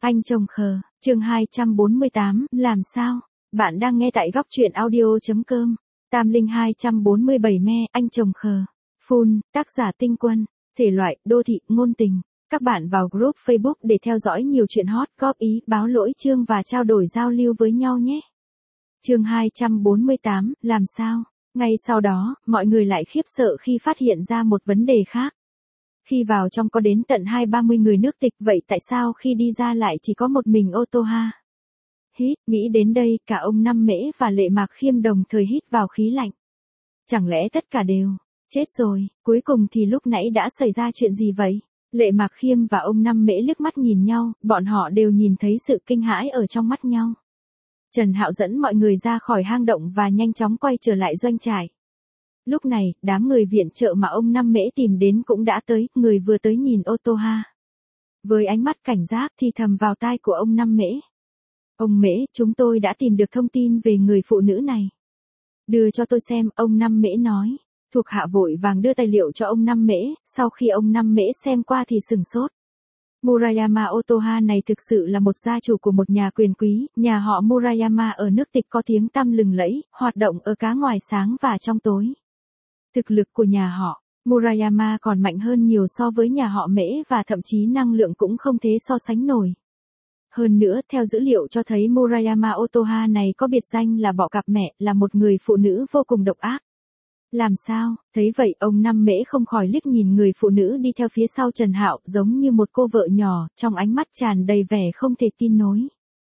Anh chồng khờ, chương 248, làm sao? Bạn đang nghe tại góc truyện audio.com. Tam Linh 247 me, anh chồng khờ. Full, tác giả Tinh Quân. Thể loại, đô thị, ngôn tình. Các bạn vào group Facebook để theo dõi nhiều chuyện hot, góp ý, báo lỗi chương và trao đổi giao lưu với nhau nhé. Chương 248, làm sao? Ngay sau đó, mọi người lại khiếp sợ khi phát hiện ra một vấn đề khác. Khi vào trong có đến tận 20-30 người nước tịch, vậy tại sao khi đi ra lại chỉ có một mình ô tô ha? Hít, nghĩ đến đây, cả ông Năm Mễ và Lệ Mạc Khiêm đồng thời hít vào khí lạnh. Chẳng lẽ tất cả đều chết rồi, cuối cùng thì lúc nãy đã xảy ra chuyện gì vậy? Lệ Mạc Khiêm và ông Năm Mễ liếc mắt nhìn nhau, bọn họ đều nhìn thấy sự kinh hãi ở trong mắt nhau. Trần Hạo dẫn mọi người ra khỏi hang động và nhanh chóng quay trở lại doanh trại. Lúc này, đám người viện trợ mà ông Năm Mễ tìm đến cũng đã tới, người vừa tới nhìn ô tô ha. Với ánh mắt cảnh giác thì thầm vào tai của ông Năm Mễ. Ông Mễ, chúng tôi đã tìm được thông tin về người phụ nữ này. Đưa cho tôi xem, ông Năm Mễ nói. Thuộc hạ vội vàng đưa tài liệu cho ông Năm Mễ, sau khi ông Năm Mễ xem qua thì sửng sốt. Murayama Otoha này thực sự là một gia chủ của một nhà quyền quý, nhà họ Murayama ở nước tịch có tiếng tăm lừng lẫy, hoạt động ở cả ngoài sáng và trong tối. Thực lực của nhà họ Murayama còn mạnh hơn nhiều so với nhà họ Mễ và thậm chí năng lượng cũng không thể so sánh nổi. Hơn nữa, theo dữ liệu cho thấy Murayama Otoha này có biệt danh là bọ cạp mẹ, là một người phụ nữ vô cùng độc ác. Làm sao? Thấy vậy, ông Năm Mễ không khỏi liếc nhìn người phụ nữ đi theo phía sau Trần Hạo, giống như một cô vợ nhỏ, trong ánh mắt tràn đầy vẻ không thể tin nổi.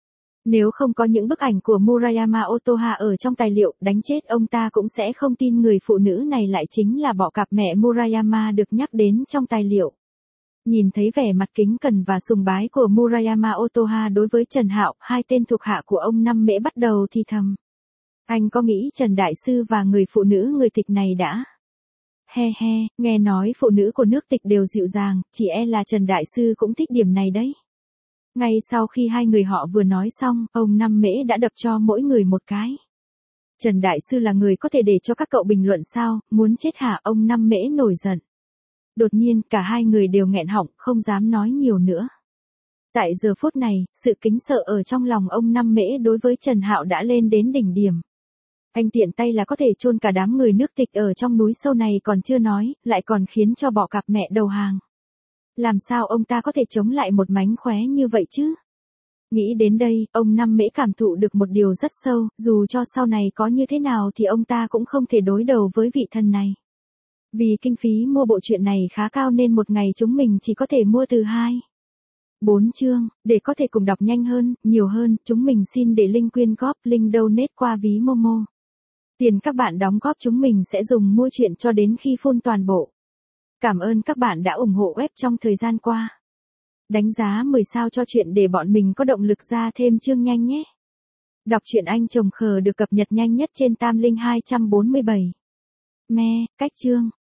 Nếu không có những bức ảnh của Murayama Otoha ở trong tài liệu, đánh chết ông ta cũng sẽ không tin người phụ nữ này lại chính là bọ cạp mẹ Murayama được nhắc đến trong tài liệu. Nhìn thấy vẻ mặt kính cẩn và sùng bái của Murayama Otoha đối với Trần Hạo, hai tên thuộc hạ của ông Năm Mễ bắt đầu thì thầm. Anh có nghĩ Trần Đại Sư và người phụ nữ người tịch này đã? He he, nghe nói phụ nữ của nước tịch đều dịu dàng, chỉ e là Trần Đại Sư cũng thích điểm này đấy. Ngay sau khi hai người họ vừa nói xong, ông Năm Mễ đã đập cho mỗi người một cái. Trần Đại Sư là người có thể để cho các cậu bình luận sao, muốn chết hả? Ông Năm Mễ nổi giận. Đột nhiên, cả hai người đều nghẹn họng, không dám nói nhiều nữa. Tại giờ phút này, sự kính sợ ở trong lòng ông Năm Mễ đối với Trần Hạo đã lên đến đỉnh điểm. Anh tiện tay là có thể chôn cả đám người nước tịch ở trong núi sâu này còn chưa nói, lại còn khiến cho bọ cạp mẹ đầu hàng. Làm sao ông ta có thể chống lại một mánh khóe như vậy chứ? Nghĩ đến đây, ông Năm Mễ cảm thụ được một điều rất sâu, dù cho sau này có như thế nào thì ông ta cũng không thể đối đầu với vị thần này. Vì kinh phí mua bộ truyện này khá cao nên một ngày chúng mình chỉ có thể mua từ 2-4 chương, để có thể cùng đọc nhanh hơn, nhiều hơn, chúng mình xin để link quyên góp, link donate qua ví Momo. Tiền các bạn đóng góp chúng mình sẽ dùng mua truyện cho đến khi full toàn bộ. Cảm ơn các bạn đã ủng hộ web trong thời gian qua. Đánh giá 10 sao cho chuyện để bọn mình có động lực ra thêm chương nhanh nhé. Đọc truyện Anh chồng khờ được cập nhật nhanh nhất trên Tam Linh 247. Me, cách chương.